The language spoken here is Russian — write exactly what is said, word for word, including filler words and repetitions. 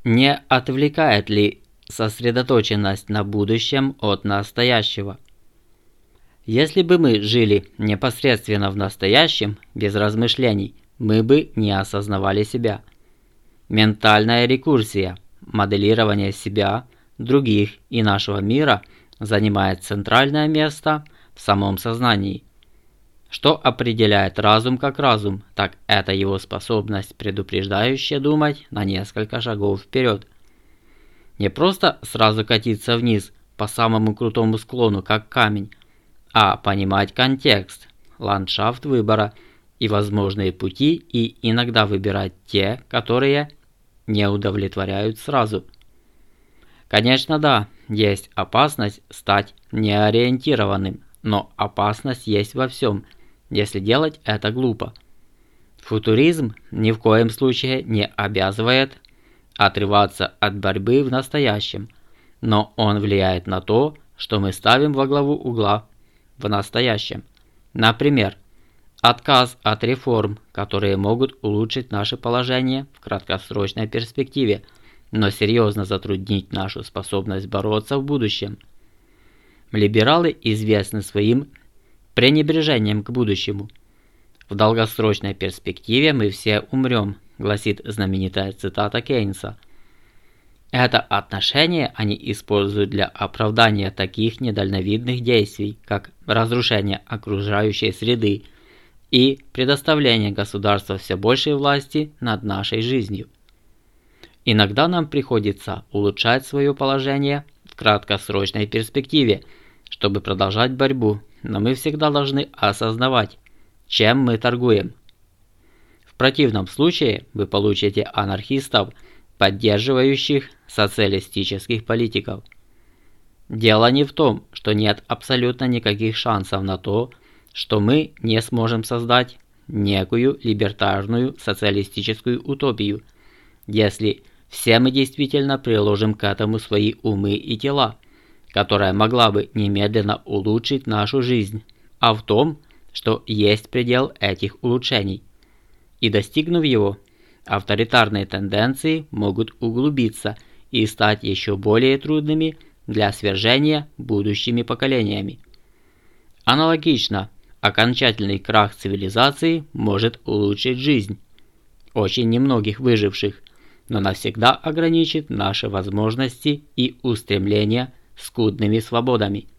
Не отвлекает ли сосредоточенность на будущем от настоящего? Если бы мы жили непосредственно в настоящем, без размышлений, мы бы не осознавали себя. Ментальная рекурсия, моделирование себя, других и нашего мира занимает центральное место в самом сознании. Что определяет разум как разум, так это его способность предупреждающая думать на несколько шагов вперед. Не просто сразу катиться вниз по самому крутому склону, как камень, а понимать контекст, ландшафт выбора и возможные пути, и иногда выбирать те, которые не удовлетворяют сразу. Конечно, да, есть опасность стать неориентированным, но опасность есть во всем, если делать это глупо. Футуризм ни в коем случае не обязывает отрываться от борьбы в настоящем, но он влияет на то, что мы ставим во главу угла в настоящем. Например, отказ от реформ, которые могут улучшить наше положение в краткосрочной перспективе, но серьезно затруднить нашу способность бороться в будущем. Либералы известны своим пренебрежением к будущему. В долгосрочной перспективе мы все умрем, гласит знаменитая цитата Кейнса. Это отношение они используют для оправдания таких недальновидных действий, как разрушение окружающей среды и предоставление государства все большей власти над нашей жизнью. Иногда нам приходится улучшать свое положение в краткосрочной перспективе, чтобы продолжать борьбу, но мы всегда должны осознавать, чем мы торгуем. В противном случае вы получите анархистов, поддерживающих социалистических политиков. Дело не в том, что нет абсолютно никаких шансов на то, что мы не сможем создать некую либертарную социалистическую утопию, если все мы действительно приложим к этому свои умы и тела, которая могла бы немедленно улучшить нашу жизнь, а в том, что есть предел этих улучшений. И достигнув его, авторитарные тенденции могут углубиться и стать еще более трудными для свержения будущими поколениями. Аналогично, окончательный крах цивилизации может улучшить жизнь очень немногих выживших, но навсегда ограничит наши возможности и устремления скудными свободами.